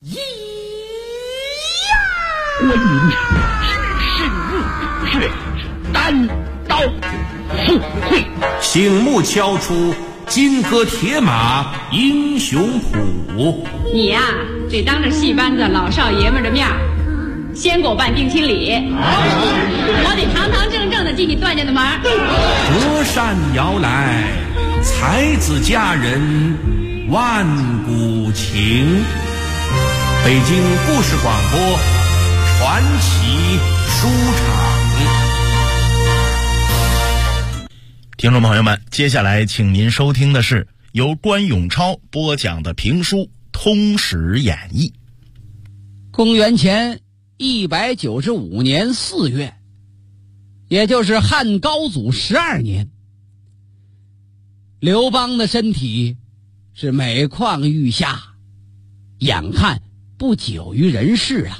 咿呀！观音是单刀赴会， 醒目敲出金戈铁马英雄谱。 你呀，得当着戏班子老少爷们的面先给我办定亲礼，我得堂堂正正的进你段家的门。 隔山摇来，才子佳人万古情。北京故事广播传奇书场。 听众朋友们，接下来请您收听的是由关永超播讲的评书《通史演义》。 公元前195年4月，也就是汉高祖12年，刘邦的身体是每况愈下，眼看不久于人世了。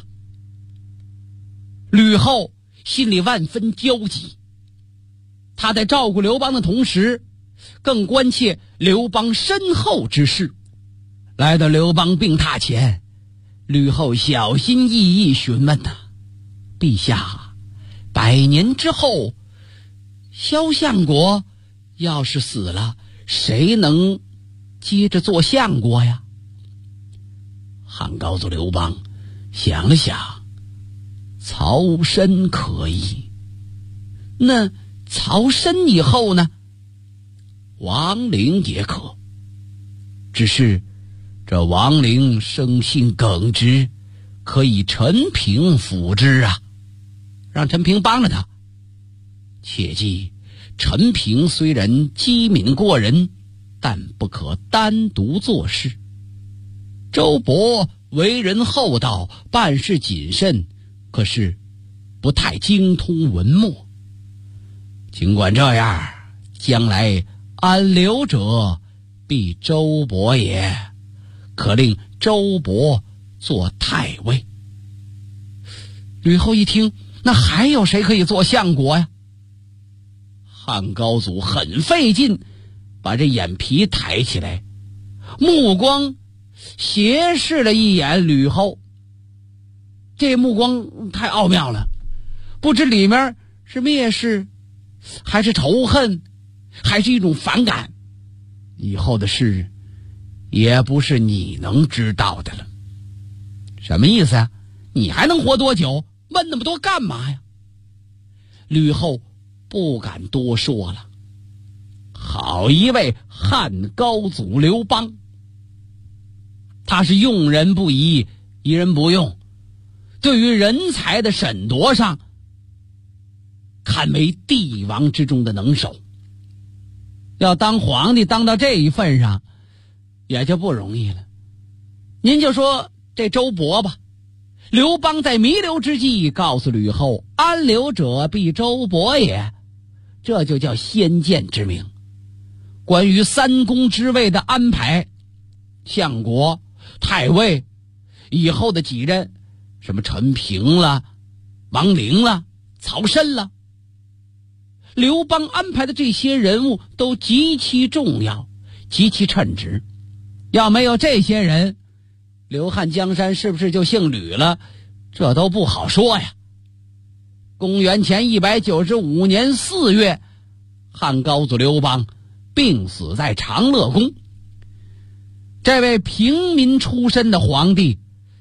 吕后心里万分焦急，他在照顾刘邦的同时，更关切刘邦身后之事。来到刘邦病榻前，吕后小心翼翼询问他：陛下，100年之后，萧相国要是死了，谁能接着做相国呀？汉高祖刘邦想了想，曹参可以。那曹参以后呢？王陵也可，只是这王陵生性耿直，可以陈平辅之啊，让陈平帮了他。切记，陈平虽然机敏过人，但不可单独做事。周勃为人厚道，办事谨慎，可是不太精通文墨。尽管这样，将来安刘者必周勃也，可令周勃做太尉。吕后一听，那还有谁可以做相国呀？汉高祖很费劲把这眼皮抬起来，目光斜视了一眼吕后。这目光太奥妙了，不知里面是蔑视，还是仇恨，还是一种反感。以后的事也不是你能知道的了。什么意思啊？你还能活多久？问那么多干嘛呀？吕后不敢多说了。好一位汉高祖刘邦，他是用人不疑，疑人不用，对于人才的审夺上堪为帝王之中的能手。要当皇帝当到这一份上也就不容易了。您就说这周勃吧，刘邦在弥留之际告诉吕后，安刘者必周勃也，这就叫先见之明。关于三公之位的安排，相国、太尉以后的几任，什么陈平了、王陵了、曹参了，刘邦安排的这些人物都极其重要，极其称职。要没有这些人，刘汉江山是不是就姓吕了？这都不好说呀。公元前195年4月，汉高祖刘邦病死在长乐宫。这位平民出身的皇帝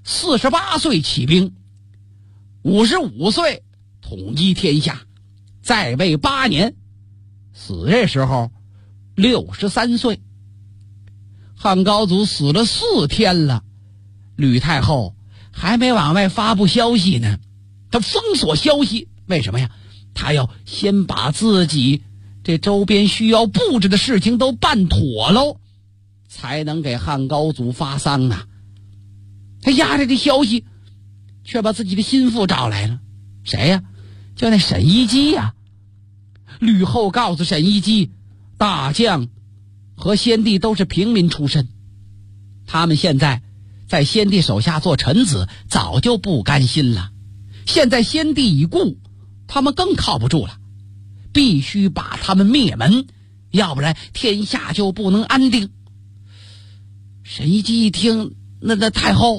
48岁起兵，55岁统一天下，在位8年，死这时候63岁。汉高祖死了4天了，吕太后还没往外发布消息呢，他封锁消息。为什么呀？他要先把自己这周边需要布置的事情都办妥喽，才能给汉高祖发丧啊。他压着这消息，却把自己的心腹找来了。谁呀？叫那沈一基呀。吕后告诉沈一基，大将和先帝都是平民出身，他们现在在先帝手下做臣子，早就不甘心了。现在先帝已故，他们更靠不住了，必须把他们灭门，要不然天下就不能安定。沈一基一听，那太后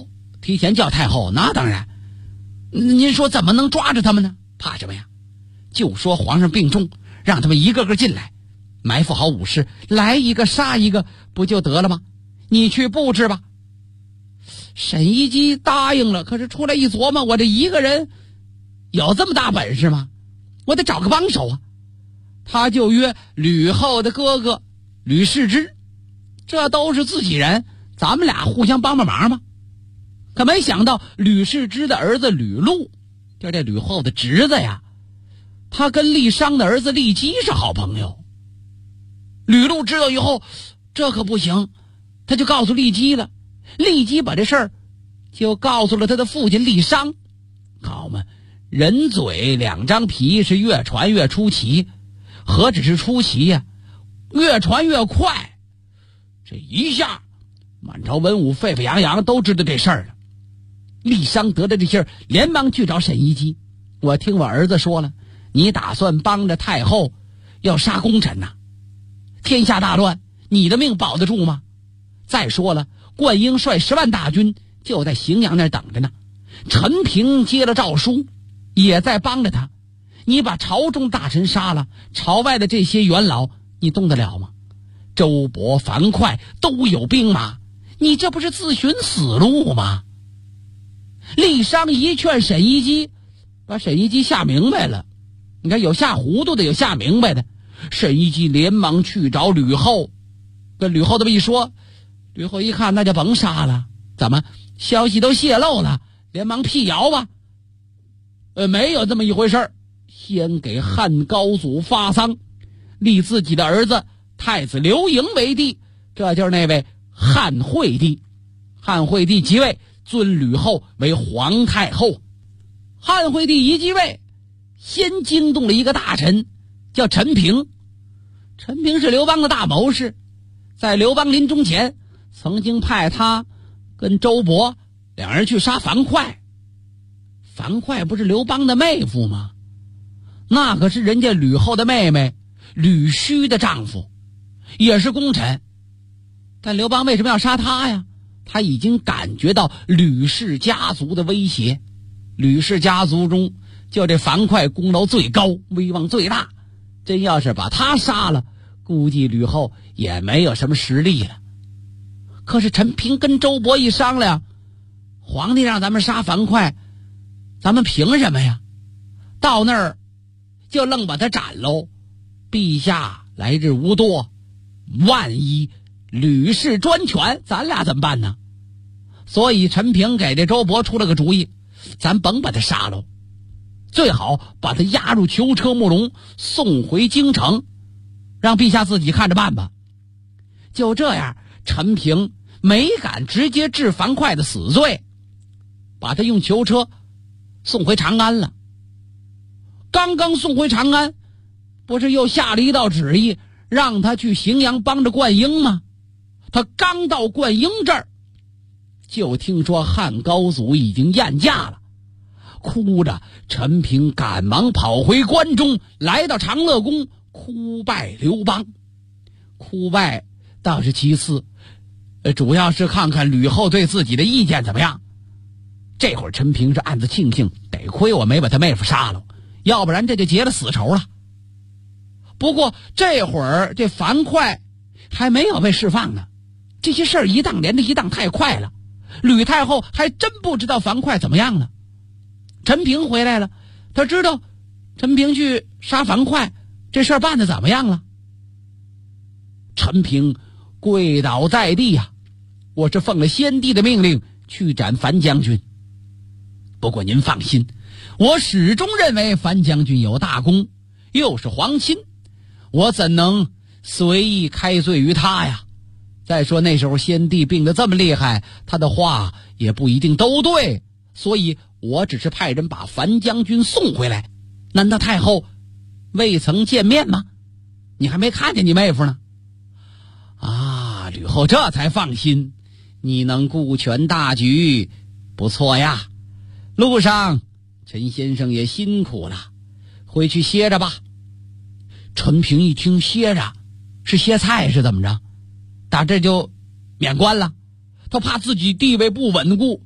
提前叫太后，那当然。您说怎么能抓着他们呢？怕什么呀？就说皇上病重，让他们一个个进来，埋伏好武士，来一个杀一个，不就得了吗？你去布置吧。沈一基答应了，可是出来一琢磨，我这一个人有这么大本事吗？我得找个帮手啊。他就约吕后的哥哥吕世之，这都是自己人，咱们俩互相帮帮忙嘛。可没想到吕世之的儿子吕禄，就这吕后的侄子呀，他跟郦商的儿子郦基是好朋友。吕禄知道以后，这可不行，他就告诉郦基了。郦基把这事儿就告诉了他的父亲郦商。好嘛，人嘴两张皮，是越传越出奇。何止是出奇呀，越传越快。这一下满朝文武沸沸扬扬都知道这事儿了。郦商得了这信儿，连忙去找沈一基。我听我儿子说了，你打算帮着太后要杀功臣呐？天下大乱，你的命保得住吗？再说了，灌婴率10万大军就在荥阳那儿等着呢。陈平接了诏书，也在帮着他。你把朝中大臣杀了，朝外的这些元老你动得了吗？周勃、樊哙都有兵马，你这不是自寻死路吗？郦商一劝沈一基，把沈一基吓明白了。你看，有吓糊涂的，有吓明白的。沈一基连忙去找吕后，跟吕后这么一说，吕后一看，那就甭杀了，怎么消息都泄露了，连忙辟谣吧。没有这么一回事，先给汉高祖发丧，立自己的儿子太子刘盈为帝，这就是那位汉惠帝。汉惠帝即位，尊吕后为皇太后。汉惠帝一继位，先惊动了一个大臣，叫陈平。陈平是刘邦的大谋士，在刘邦临终前曾经派他跟周勃两人去杀樊哙。樊哙不是刘邦的妹夫吗？那可是人家吕后的妹妹吕须的丈夫，也是功臣。但刘邦为什么要杀他呀？他已经感觉到吕氏家族的威胁。吕氏家族中就这樊哙功劳最高，威望最大，真要是把他杀了，估计吕后也没有什么实力了。可是陈平跟周勃一商量，皇帝让咱们杀樊哙，咱们凭什么呀？到那儿就愣把他斩喽。陛下来日无多，万一吕氏专权，咱俩怎么办呢？所以陈平给这周勃出了个主意，咱甭把他杀喽，最好把他押入囚车木笼，送回京城，让陛下自己看着办吧。就这样，陈平没敢直接治樊哙的死罪，把他用囚车送回长安了。刚刚送回长安，不是又下了一道旨意，让他去荥阳帮着灌婴吗？他刚到灌婴这儿，就听说汉高祖已经宴驾了。哭着，陈平赶忙跑回关中，来到长乐宫哭拜刘邦。哭拜倒是其次，主要是看看吕后对自己的意见怎么样。这会儿陈平是暗自庆幸，得亏我没把他妹夫杀了，要不然这就结了死仇了。不过这会儿这樊哙还没有被释放呢，这些事儿一档连着一档，太快了。吕太后还真不知道樊哙怎么样了。陈平回来了，他知道陈平去杀樊哙，这事儿办得怎么样了。陈平跪倒在地呀，我是奉了先帝的命令去斩樊将军。不过您放心，我始终认为樊将军有大功，又是皇亲，我怎能随意开罪于他呀？再说那时候先帝病得这么厉害，他的话也不一定都对，所以我只是派人把樊将军送回来。难道太后未曾见面吗？你还没看见你妹夫呢？啊，吕后这才放心，你能顾全大局，不错呀。路上陈先生也辛苦了，回去歇着吧。陈平一听歇着是歇菜是怎么着，打这就免官了。他怕自己地位不稳固，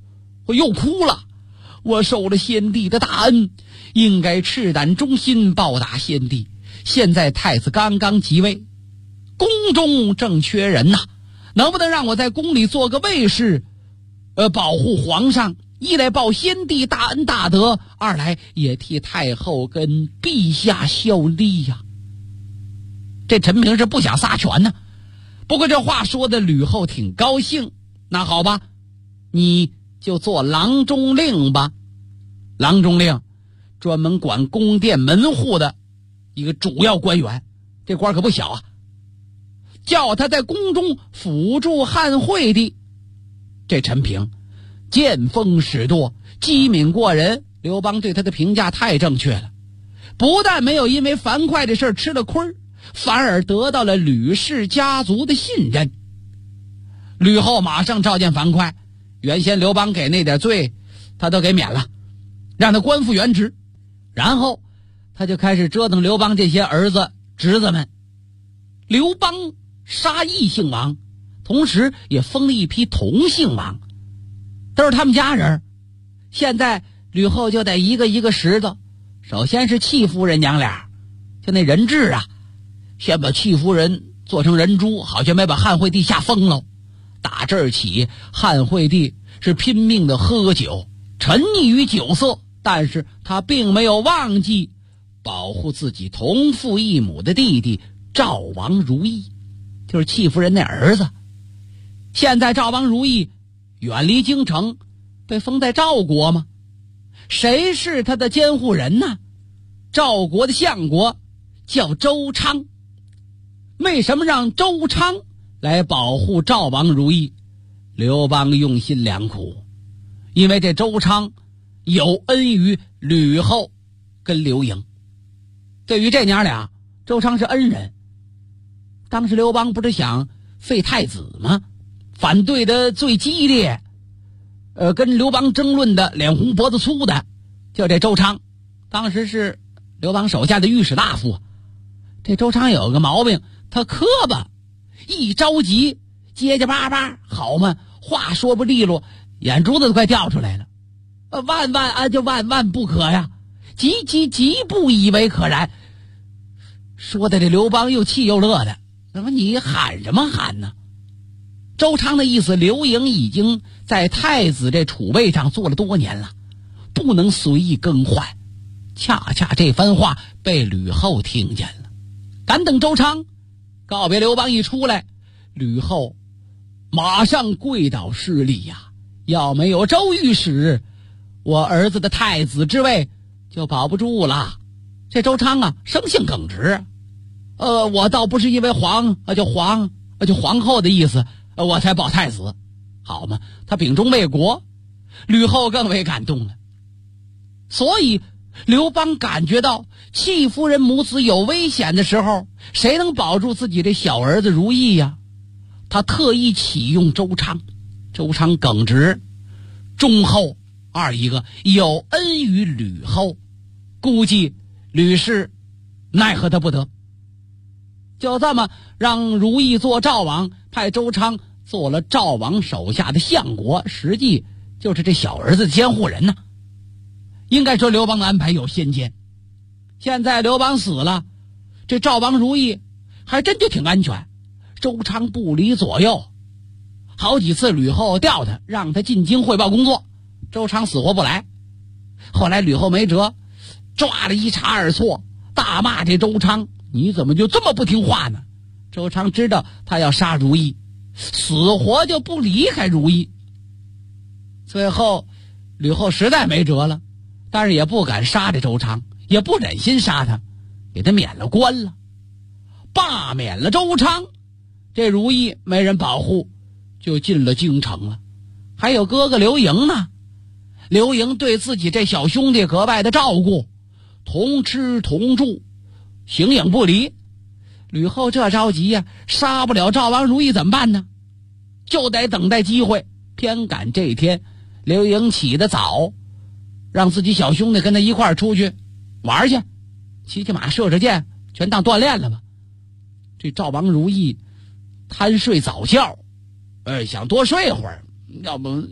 我又哭了。我受了先帝的大恩，应该赤胆忠心报答先帝。现在太子刚刚即位，宫中正缺人呐，能不能让我在宫里做个卫士，保护皇上？一来报先帝大恩大德，二来也替太后跟陛下效力呀。这陈平是不想撒权呢，不过这话说的吕后挺高兴。那好吧，你就做郎中令吧。郎中令专门管宫殿门户的一个主要官员，这官可不小啊。叫他在宫中辅助汉惠帝。这陈平见风使舵，机敏过人，刘邦对他的评价太正确了。不但没有因为樊哙的事吃了亏，反而得到了吕氏家族的信任。吕后马上召见樊哙，原先刘邦给那点罪他都给免了，让他官复原职。然后他就开始折腾刘邦这些儿子侄子们。刘邦杀异姓王，同时也封了一批同姓王，都是他们家人。现在吕后就得一个一个拾掇。首先是戚夫人娘俩，就那人质啊，先把戚夫人做成人猪，好像没把汉惠帝吓疯了。打这儿起，汉惠帝是拼命的喝酒，沉溺于酒色，但是他并没有忘记保护自己同父异母的弟弟赵王如意，就是戚夫人那儿子。现在赵王如意远离京城，被封在赵国吗？谁是他的监护人呢？赵国的相国叫周昌。为什么让周昌来保护赵王如意？刘邦用心良苦，因为这周昌有恩于吕后跟刘盈。对于这娘俩，周昌是恩人。当时刘邦不是想废太子吗？反对的最激烈，跟刘邦争论的脸红脖子粗的就这周昌。当时是刘邦手下的御史大夫。这周昌有个毛病，他磕巴，一着急结结巴巴，好嘛，话说不利落，眼珠子都快掉出来了。万万不可呀，极不以为可然。说的这刘邦又气又乐的，怎么你喊什么喊呢？周昌的意思，刘盈已经在太子这储位上做了多年了，不能随意更换。恰恰这番话被吕后听见了，赶等周昌告别刘邦一出来，吕后马上跪倒施礼呀！要没有周御史，我儿子的太子之位就保不住了。这周昌啊，生性耿直。我倒不是因为皇后的意思，我才保太子，好嘛？他秉忠为国，吕后更为感动了。所以刘邦感觉到戚夫人母子有危险的时候，谁能保住自己这小儿子如意呀？他特意启用周昌。周昌耿直、忠厚，二一个有恩于吕后，估计吕氏奈何他不得。就这么让如意做赵王，派周昌做了赵王手下的相国，实际就是这小儿子的监护人呢。应该说刘邦的安排有先见。现在刘邦死了，这赵王如意还真就挺安全。周昌不离左右，好几次吕后调他，让他进京汇报工作，周昌死活不来。后来吕后没辙，抓了一差二错，大骂这周昌，你怎么就这么不听话呢？周昌知道他要杀如意，死活就不离开如意。最后吕后实在没辙了，但是也不敢杀这周昌，也不忍心杀他，给他免了官了，罢免了周昌。这如意没人保护，就进了京城了。还有哥哥刘盈呢，刘盈对自己这小兄弟格外的照顾，同吃同住，形影不离。吕后这着急呀，杀不了赵王如意怎么办呢？就得等待机会。偏赶这天，刘盈起得早，让自己小兄弟跟他一块儿出去玩去，骑骑马射射箭，全当锻炼了吧。这赵王如意贪睡早觉，想多睡会儿，要不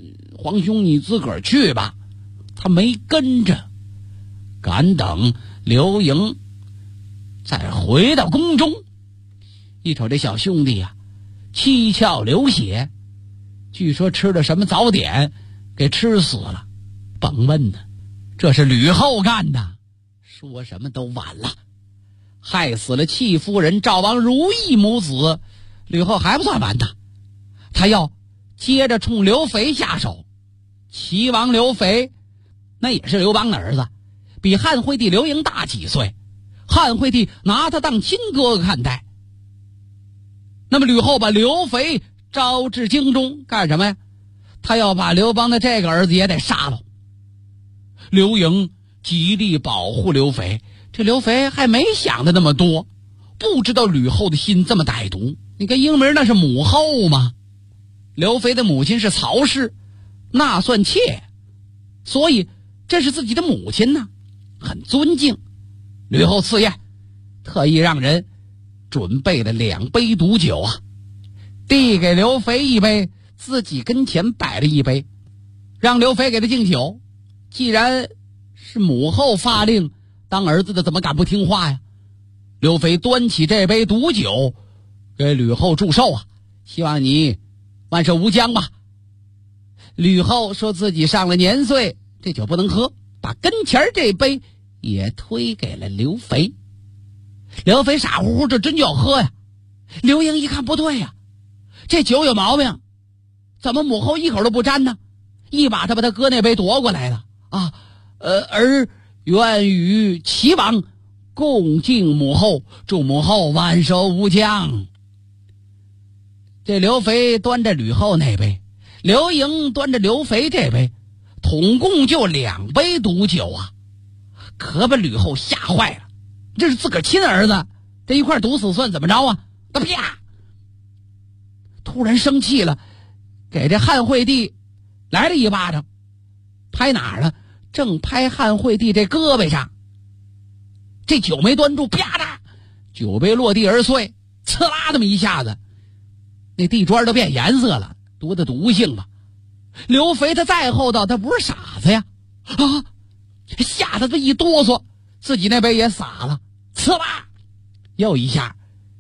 皇兄你自个儿去吧。他没跟着，赶等刘盈再回到宫中，一瞅这小兄弟呀，七窍流血，据说吃了什么早点给吃死了。甭问呢，这是吕后干的，说什么都晚了。害死了戚夫人赵王如意母子，吕后还不算完的，他要接着冲刘肥下手。齐王刘肥那也是刘邦的儿子，比汉惠帝刘盈大几岁，汉惠帝拿他当亲哥哥看待。那么吕后把刘肥招至京中干什么呀？他要把刘邦的这个儿子也得杀了。刘盈极力保护刘肥，这刘肥还没想的那么多，不知道吕后的心这么歹毒。你看英名那是母后吗？刘肥的母亲是曹氏，那算妾，所以这是自己的母亲呢，很尊敬。吕后赐宴，特意让人准备了2杯毒酒啊，递给刘肥一杯，自己跟前摆了一杯，让刘肥给他敬酒。既然是母后发令，当儿子的怎么敢不听话呀？刘肥端起这杯毒酒给吕后祝寿啊，希望你万寿无疆吧。吕后说自己上了年岁，这酒不能喝，把跟前这杯也推给了刘肥。刘肥傻乎乎这真就要喝呀。刘盈一看不对呀，这酒有毛病，怎么母后一口都不沾呢？一把他把他哥那杯夺过来了啊，儿愿与齐王共敬母后，祝母后万寿无疆。这刘肥端着吕后那杯，刘盈端着刘肥这杯，统共就2杯毒酒啊，可把吕后吓坏了。这是自个儿亲儿子，这一块毒死算怎么着啊？他啪，突然生气了，给这汉惠帝来了一巴掌，拍哪儿了？正拍汉惠帝这胳膊上。这酒没端住，啪嗒，酒杯落地而碎，呲啦这么一下子，那地砖都变颜色了，多大毒性吧。刘肥他再厚道，他不是傻子呀，啊，吓得他一哆嗦，自己那杯也洒了，呲啦，又一下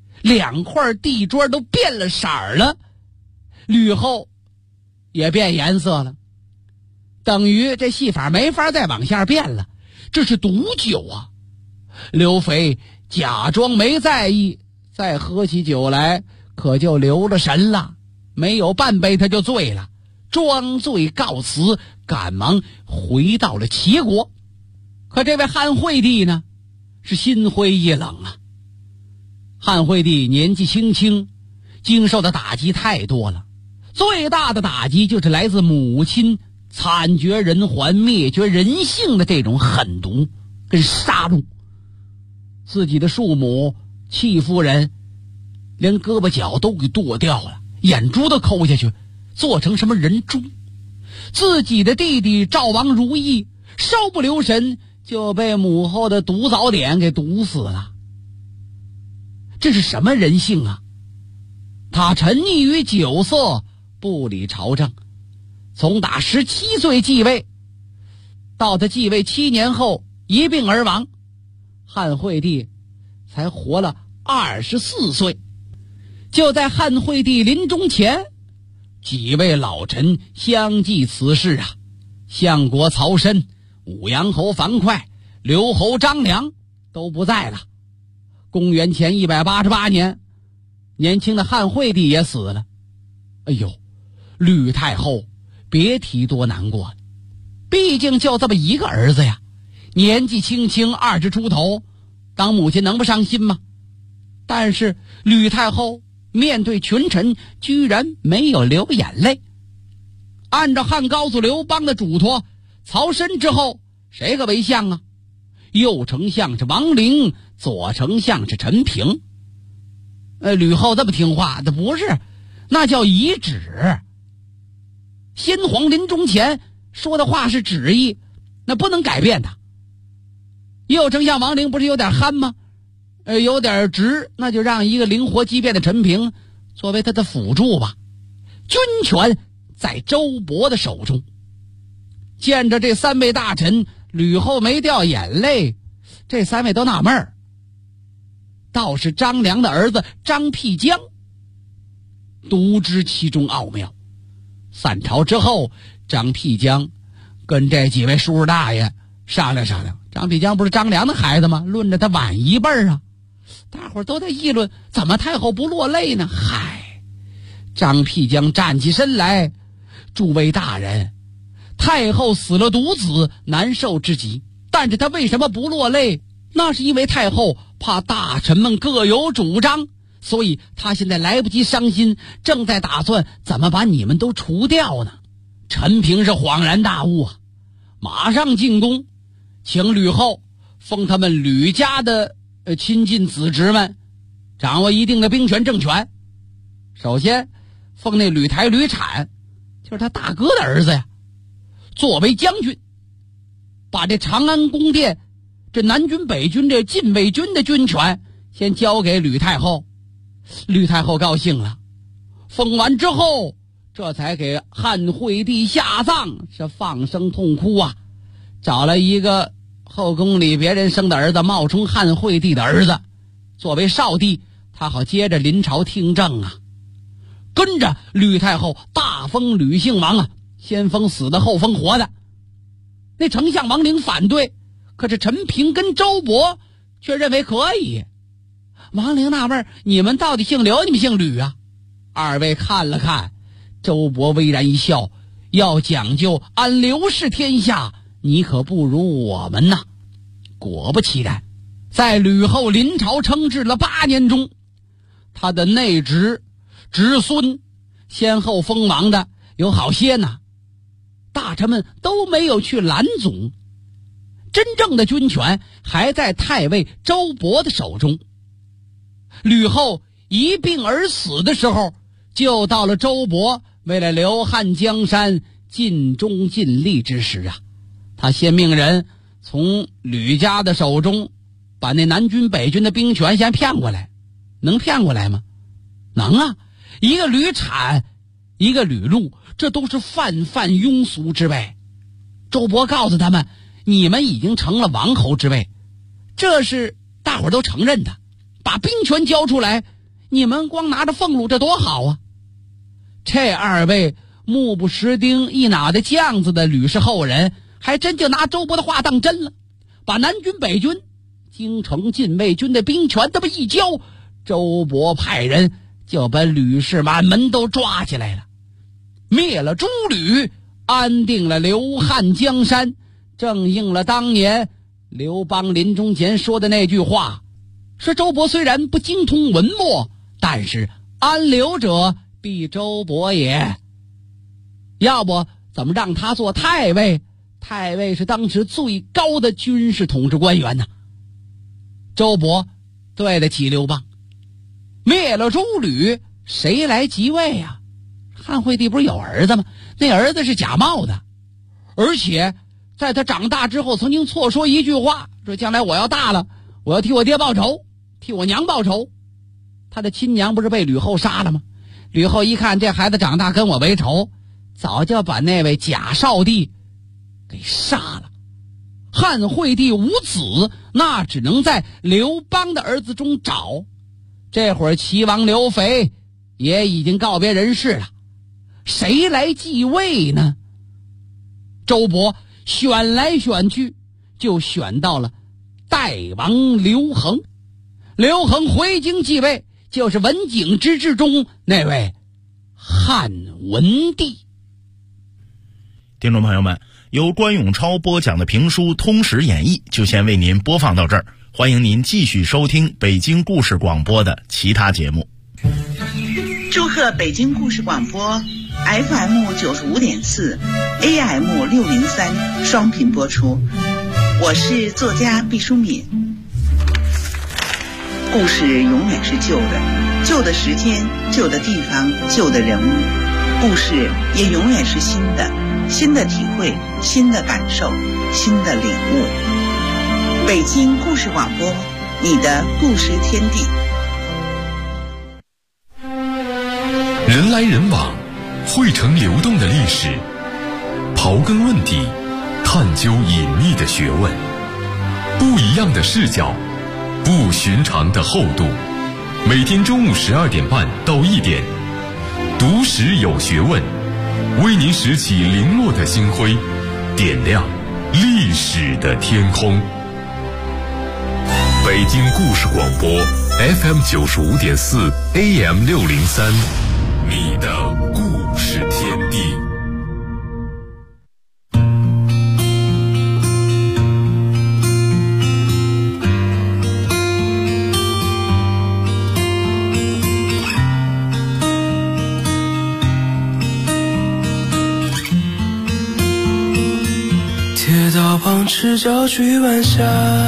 ，2块地砖都变了色儿了，吕后也变颜色了，等于这戏法没法再往下变了，这是毒酒啊。刘肥假装没在意，再喝起酒来可就留了神了，没有半杯他就醉了，装醉告辞，赶忙回到了齐国。可这位汉惠帝呢，是心灰意冷啊。汉惠帝年纪轻轻，经受的打击太多了，最大的打击就是来自母亲惨绝人寰、灭绝人性的这种狠毒跟杀戮。自己的庶母戚夫人连胳膊脚都给剁掉了，眼珠都抠下去，做成什么人猪。自己的弟弟赵王如意稍不留神就被母后的毒早点给毒死了。这是什么人性啊？他沉溺于酒色，不理朝政，从打17岁继位到他继位7年后一病而亡，汉惠帝才活了24岁。就在汉惠帝临终前，几位老臣相继辞世啊，相国曹参、武阳侯樊哙、刘侯张良都不在了。公元前188年，年轻的汉惠帝也死了。哎呦，吕太后别提多难过了，毕竟就这么一个儿子呀，年纪轻轻20出头，当母亲能不伤心吗？但是吕太后面对群臣居然没有流眼泪。按照汉高祖刘邦的嘱托，曹参之后谁个为相啊？右丞相是王陵，左丞相是陈平。吕后这么听话，那不是，那叫遗旨。先皇临终前说的话是旨意，那不能改变的。右丞相王陵不是有点憨吗？有点直，那就让一个灵活机变的陈平作为他的辅助吧。军权在周勃的手中， 见着这3位大臣，吕后没掉眼泪，这3位都纳闷儿。倒是张良的儿子张辟疆独知其中奥妙。散朝之后，张辟疆跟这几位叔叔大爷商量商量。张辟疆不是张良的孩子吗？论着他晚一辈儿啊。大伙儿都在议论，怎么太后不落泪呢？嗨，张辟疆站起身来，诸位大人，太后死了独子，难受之极，但是他为什么不落泪？那是因为太后怕大臣们各有主张，所以他现在来不及伤心，正在打算怎么把你们都除掉呢。陈平是恍然大悟啊，马上进宫，请吕后封他们吕家的亲近子侄们掌握一定的兵权政权。首先封那吕台吕产，就是他大哥的儿子呀，作为将军，把这长安宫殿这南军北军这禁卫军的军权先交给吕太后。吕太后高兴了，封完之后这才给汉惠帝下葬，是放声痛哭啊，找了一个后宫里别人生的儿子，冒充汉惠帝的儿子作为少帝，他好接着临朝听政啊。跟着吕太后大封吕姓王啊，先封死的后封活的。那丞相王陵反对，可是陈平跟周勃却认为可以。王陵纳闷，你们到底姓刘你们姓吕啊？二位看了看，周勃微然一笑，要讲究安刘氏天下，你可不如我们呐。果不其然，在吕后临朝称制了8年中，他的内侄孙先后封王的有好些呢，大臣们都没有去拦阻，真正的军权还在太尉周勃的手中。吕后一病而死的时候，就到了周勃为了留汉江山尽忠尽力之时啊。他先命人从吕家的手中把那南军北军的兵权先骗过来。能骗过来吗？能啊，一个吕产，一个吕禄，这都是泛庸俗之辈。周勃告诉他们，你们已经成了王侯之位，这是大伙儿都承认的，把兵权交出来，你们光拿着俸禄，这多好啊。这2位目不识丁一脑袋酱子的吕氏后人，还真就拿周勃的话当真了，把南军北军京城禁卫军的兵权这么一交，周勃派人就把吕氏满门都抓起来了，灭了诸吕，安定了刘汉江山，正应了当年刘邦临终前说的那句话，说周勃虽然不精通文墨，但是安刘者必周勃也。要不怎么让他做太尉？太尉是当时最高的军事统治官员呢。周勃对得起刘邦，灭了诸吕，谁来即位啊？汉惠帝不是有儿子吗？那儿子是假冒的，而且在他长大之后曾经错说一句话，说将来我要大了，我要替我爹报仇，替我娘报仇。他的亲娘不是被吕后杀了吗？吕后一看这孩子长大跟我为仇，早就把那位假少帝给杀了。汉惠帝无子，那只能在刘邦的儿子中找。这会儿齐王刘肥也已经告别人世了，谁来继位呢？周勃选来选去，就选到了代王刘恒。刘恒回京继位，就是文景之治中那位汉文帝。 听众朋友们，由关永超播讲的评书《通史演义》就先为您播放到这儿，欢迎您继续收听北京故事广播的其他节目。 祝贺北京故事广播 FM 95.4 AM 603双频播出。我是作家毕淑敏。故事永远是旧的，旧的时间，旧的地方，旧的人物。故事也永远是新的，新的体会，新的感受，新的领悟。北京故事广播，你的故事天地。 人来人往，汇成流动的历史。刨根问底， 探究隐秘的学问，不一样的视角，不寻常的厚度。每天中午12点半到1点，读史有学问，为您拾起零落的星辉，点亮历史的天空。北京故事广播 FM 95.4 AM 603，你的故事天地。 铁道旁赤脚追晚霞，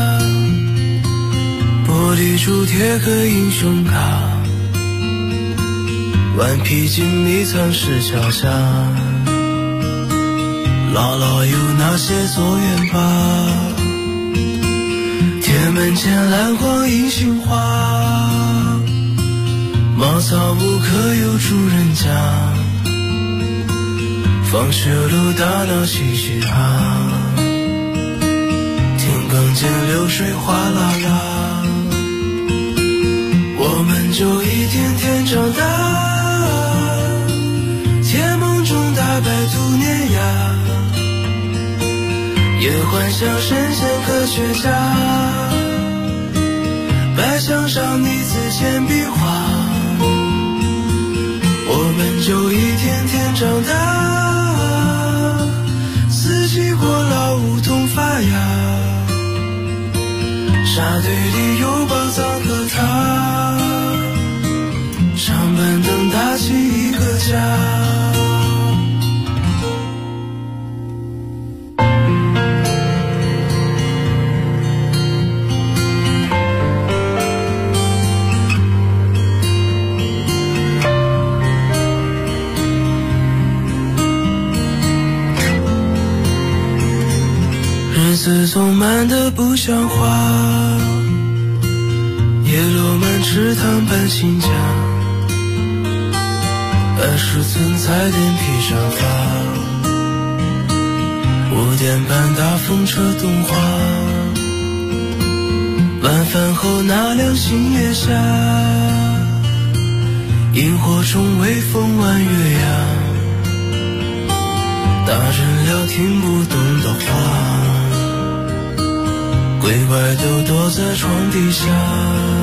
玻璃珠贴个英雄卡，顽皮筋迷藏石桥下，姥姥有那些作业吧。铁门前蓝黄银杏花，茅草屋可有住人家，放学路打闹嘻嘻哈，听更见流水哗啦啦，我们就一天天长大，甜梦中大白兔碾压，也幻想神仙科学家，白墙上泥字铅笔画，我们就一天天长大，四季过老梧桐发芽，沙堆里有宝藏和他，长板凳搭起一个家。日子总慢得不像话，叶落满池塘搬新家，20寸彩电披上发，5点半大风车动画，晚饭后那辆星月下，萤火虫微风弯月牙，大人聊听不懂的话，鬼怪都躲在床底下。